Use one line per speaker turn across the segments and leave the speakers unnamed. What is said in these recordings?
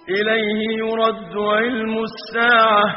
إليه يرد علم الساعة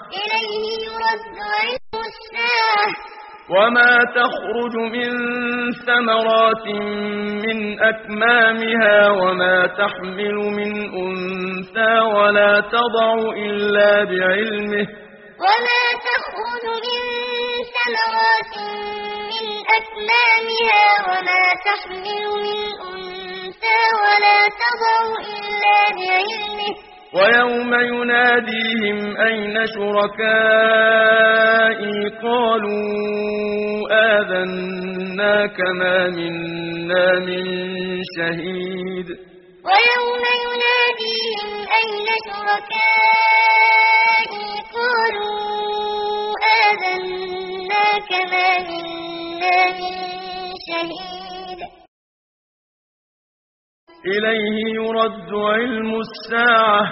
وما تخرج من ثمرات من أكمامها وما تحمل من أنثى ولا تضع إلا بعلمه
وما تخرج من ثمرات من أكمامها وما تحمل من أنثى ولا تضع إلا بعلمه
ويوم يناديهم أين شركائي قالوا آذناك ما منا من شهيد
ويوم يناديهم أين شركائي قالوا آذناك ما منا من شهيد
إليه يرد علم الساعة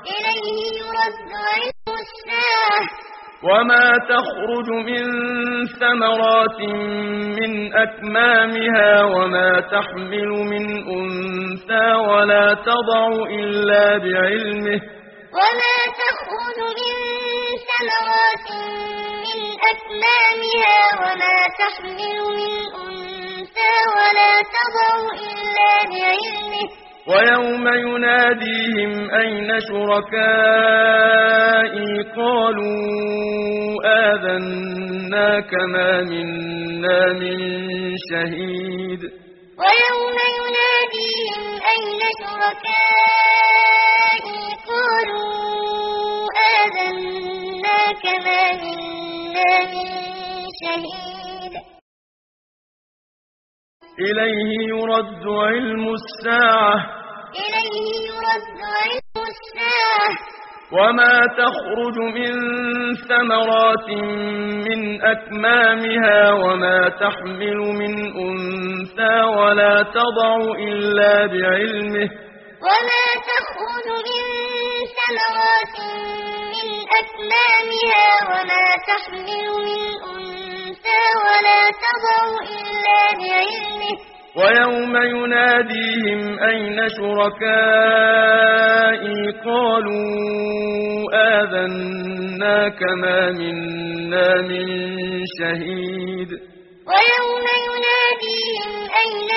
وما تخرج من ثمرات من أكمامها وما تحمل من أنثى ولا تضع إلا بعلمه
وما تخرج من ثمرات من أكمامها وما تحمل من أنثى ولا تضع إلا بعلمه
ويوم يناديهم أين شركائي قالوا آذناك ما منا من شهيد
ويوم يناديهم أين شركائي قالوا آذناك ما منا من شهيد
إليه يرد علم الساعة وما تخرج من ثمرات من أكمامها وما تحمل من أنثى ولا تضع إلا بعلمه
وما تخرج من ثمرات من أكمامها وما تحمل من أنثى ولا تضع إلا بعلمه
ويوم يناديهم أين شركائي قالوا آذناك ما منا من شهيد
ويوم يناديهم أين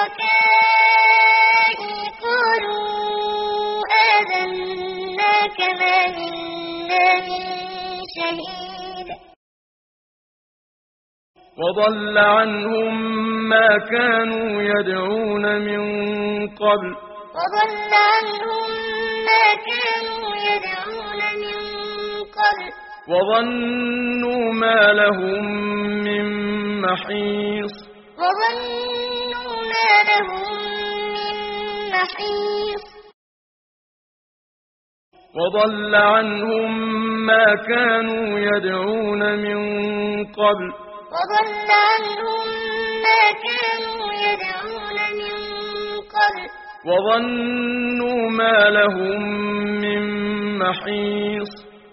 شركائي قالوا آذناك ما منا من شهيد
وضل عنهم ما كانوا يدعون من قبل وظنوا ما لهم من محيص وضل عنهم ما كانوا يدعون من قبل وظنوا ما لهم من محيص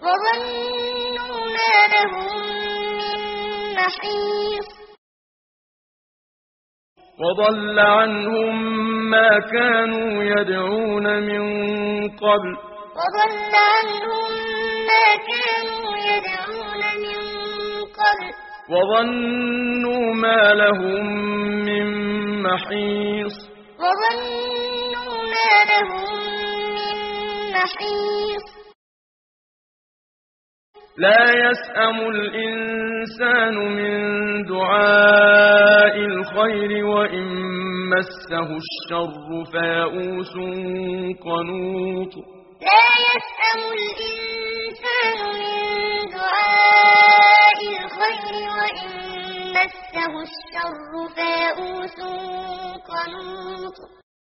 وضل عنهم ما كانوا يدعون من قبل وظنوا ما لهم من محيص لا يسأم الإنسان من دعاء الخير وإن مسه الشر فيئوس قنوط
لا يسأم الإنسان من دعاء الخير وإن مسه الشر فيئوس قنوط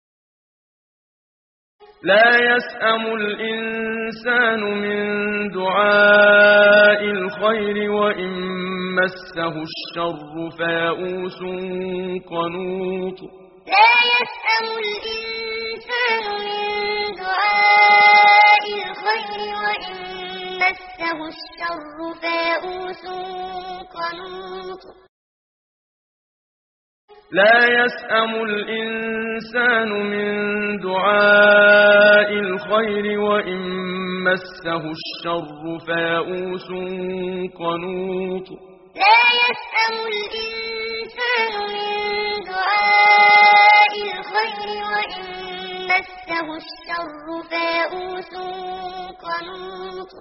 لا يسأم الإنسان من دعاء الخير وإن مسه الشر فيئوس قنوط
لا يسأم الإنسان من دعاء الخير وإن مسه الشر فيئوس قنوط
لا يسأم الإنسان من دعاء الخير وإن مسه الشر فيئوس قنوط
لا يسأم الإنسان من دعاء الخير وإن مسه الشر فيئوس قنوط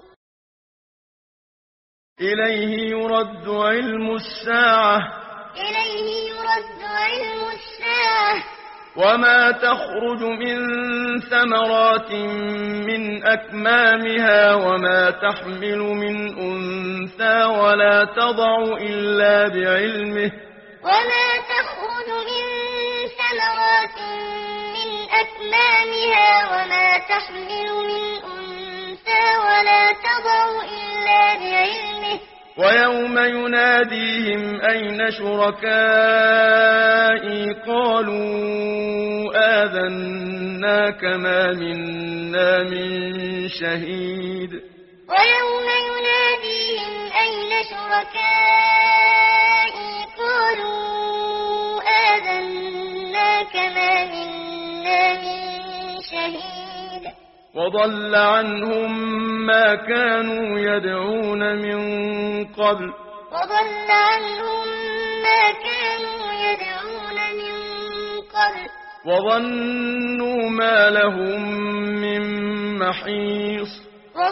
إليه يرد علم الساعة وما تخرج من ثمرات من أكمامها وما تحمل من أنثى ولا تضع إلا بعلمه
وما تخرج من ثمرات من أكمامها وما تحمل من أنثى ولا تضع إلا بعلمه
ويوم يناديهم أين شركائي قالوا آذناك ما منا من شهيد
ويوم يناديهم أين شركائي قالوا آذناك ما منا من شهيد
وضل عنهم ما كانوا يدعون من قبل وظنوا ما لهم من محيص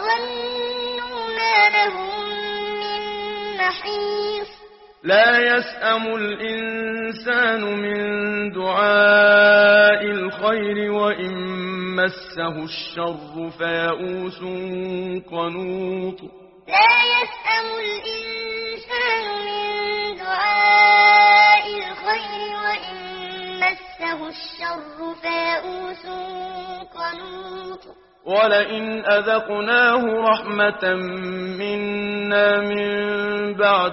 لا يسأم الإنسان من دعاء الخير وإن مسه الشر فيئوس قنوط
لا يسأم الإنسان من دعاء الخير وإن مسه الشر فيئوس قنوط
ولئن أذقناه رحمة منا من بعد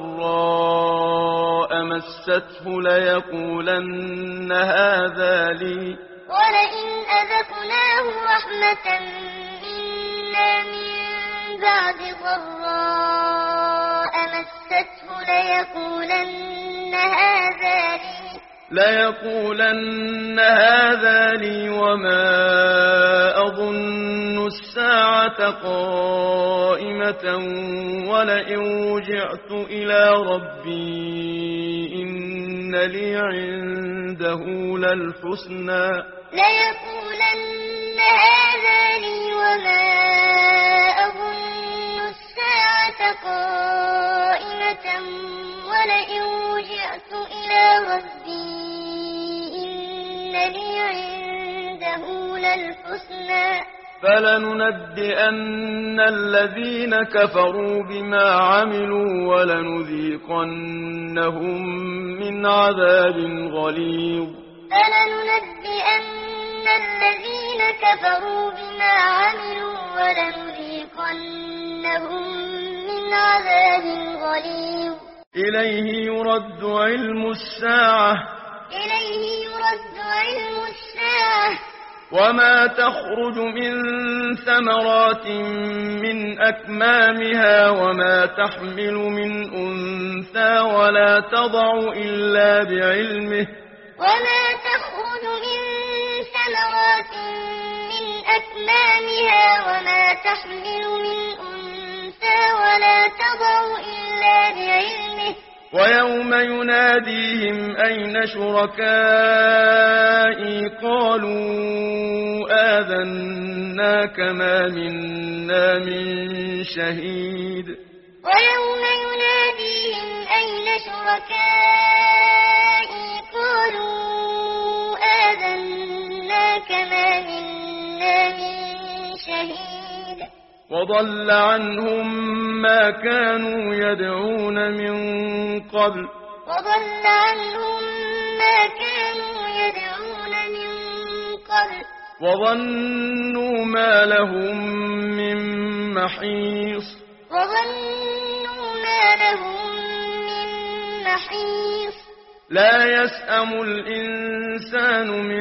ضراء مسته ليقولن هذا لي
ولئن أذقناه رحمة منا من بعد ضراء مسته
ليقولن هذا لي وما أظن الساعة قائمة ولئن رجعت إلى ربي إن لي عنده للحسنى
ليقولن هذا لي وما أظن الساعة قائمة ولئن رجعت إلى ربي إن لي عنده للحسنى
فلننبئن الذين كفروا بما عملوا ولنذيقنهم من عذاب غليظ
فلننبئن الذين كفروا بما عملوا ولنذيقنهم من عذاب غليظ
إليه يرد علم الساعة وما تخرج من ثمرات من أكمامها وما تحمل من أنثى ولا تضع إلا بعلمه
وما تخرج من ثمرات من أكمامها وما تحمل من أنثى ولا تضع إلا بعلمه
ويوم يناديهم أين شركائي قالوا آذناك ما منا من شهيد
ويوم يناديهم أين شركائي قالوا آذناك ما منا من شهيد
وضل عنهم ما كانوا يدعون من قبل وظنوا ما لهم من محيص لا يسأم الإنسان من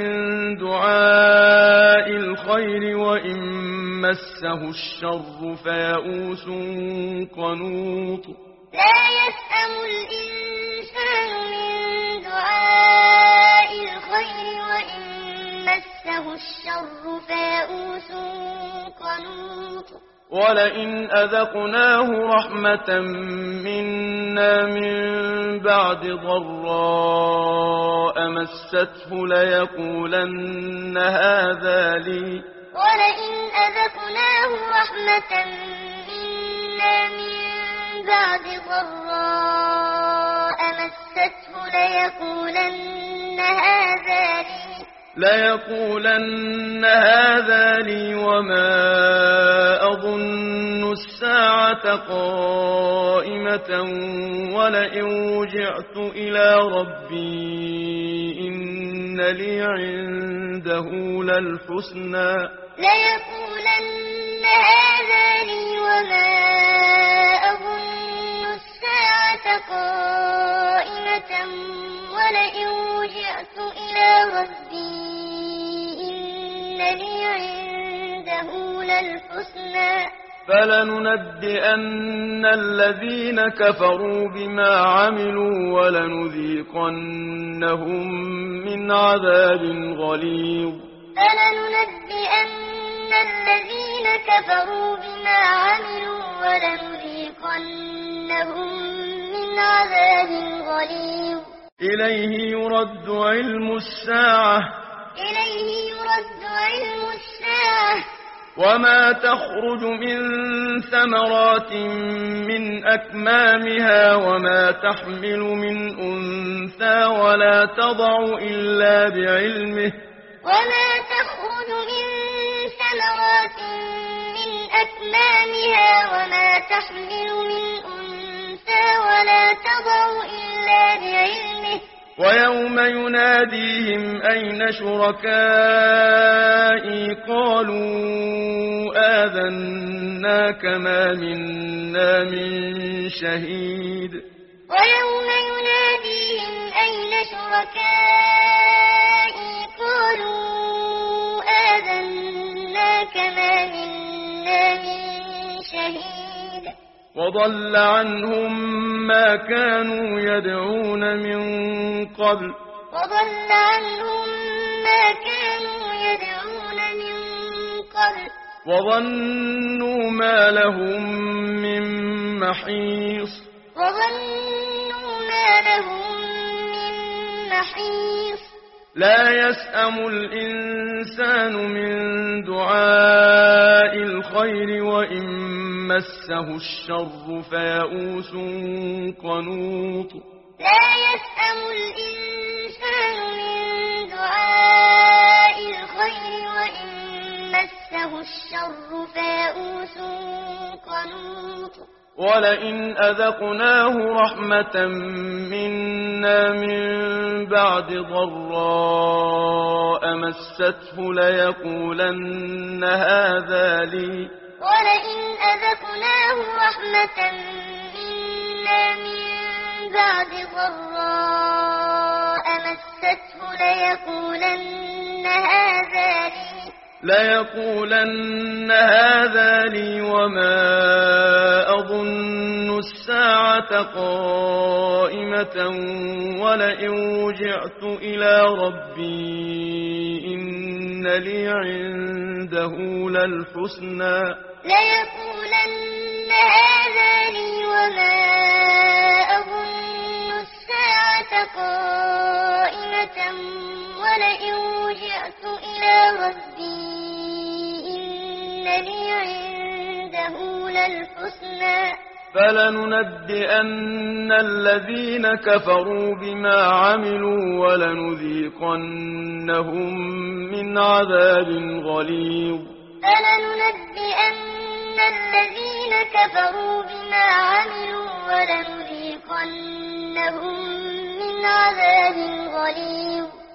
دعاء الخير وإن مسه الشر فيئوس قنوط
لا يسأم الإنسان من دُعَاءِ الْخَيْرِ وَإِن مَّسَّهُ الشَّرُّ فَيَئُوسٌ قَنُوطٌ
وَلَئِنْ أَذَقْنَاهُ رَحْمَةً مِنَّا مِن بَعْدِ ضَرَّاءَ مَسَّتْهُ لَيَقُولَنَّ هَٰذَا لِي
وَلَئِنْ أَذَقْنَاهُ رَحْمَةً مِنَّا مِن بَعْدِ ضَرَّاءَ مَسَّتْهُ
لَيَقُولَنَّ هَٰذَا لِي وَمَا أَظُنُّ السَّاعَةَ قَائِمَةً وَلَئِن رُّجِعْتُ إِلَىٰ رَبِّي إِنَّ لِي عِندَهُ لَلْحُسْنَىٰ
لَيَقُولَنَّ هَٰذَا لِي وَمَا أَظُنُّ السَّاعَةَ قَائِمَةً وَلَئِن رُّجِعْتُ إِلَىٰ رَبِّي إِنَّ لِي عِندَهُ لَلْحُسْنَىٰ
فَلَنُنَبِّئَنَّ الَّذِينَ كَفَرُوا بِمَا عَمِلُوا وَلَنُذِيقَنَّهُم مِّنْ عَذَابٍ غَلِيظٍ
فَلَنُنَبِّئَنَّ الَّذِينَ كَفَرُوا بِمَا عَمِلُوا وَلَنُذِيقَنَّهُم مِّنْ عَذَابٍ غَلِيظٍ
إِلَيْهِ يُرَدُّ عِلْمُ السَّاعَةِ وَمَا تَخْرُجُ مِن ثَمَرَاتٍ مِّنْ أَكْمَامِهَا وَمَا تَحْمِلُ مِنْ أُنثَىٰ وَلَا تَضَعُ إِلَّا بِعِلْمِهِ
وَمَا تَخْرُجُ مِن ثَمَرَاتٍ مِّنْ أَكْمَامِهَا وَمَا تَحْمِلُ مِنْ أُنثَىٰ وَلَا تَضَعُ إِلَّا بِعِلْمِهِ
وَيَوْمَ يُنَادِيهِمْ أَيْنَ شُرَكَائِي قَالُوا آذَنَّاكَ مَا مِنَّا مِن شَهِيدٍ
وَيَوْمَ يُنَادِيهِمْ أَيْنَ شُرَكَائِي قَالُوا آذَنَّاكَ مَا مِنَّا مِن شَهِيدٍ
وَضَلَّ عَنْهُم مَّا كَانُوا يَدْعُونَ مِن قَبْلُ وَظَنُّوا مَا لَهُم مِّن مَّحِيصٍ لَّا يَسْأَمُ الْإِنسَانُ مِن دُعَاءِ الْخَيْرِ وَإِن مَّسَّهُ الشَّرُّ فَيَئُوسٌ قَنُوطٌ
لا يسأم الإنسان من دعاء الخير وإن مسه الشر فيئوس قنوط
وَلَئِنْ أَذَقْنَاهُ رَحْمَةً مِنَّا مِن بَعْدِ ضَرَّاءَ مَسَّتْهُ لَيَقُولَنَّ هَٰذَا لِي
ولئن أذقناه رحمة منا من بعد ضراء مسته
ليقولن هذا لي وما أظن الساعة قائمة ولئن رجعت إلى ربي إن لي عنده للحسنى
ليقولن هذا لي وما أظن الساعة قائمة ولئن رجعت إلى ربي إن لي عنده للحسنى
فلننبئن الذين كفروا بما عملوا ولنذيقنهم من عذاب غليظ
فلننبئن الذين كفروا بما عملوا ولنذيقنهم من عذاب غليظ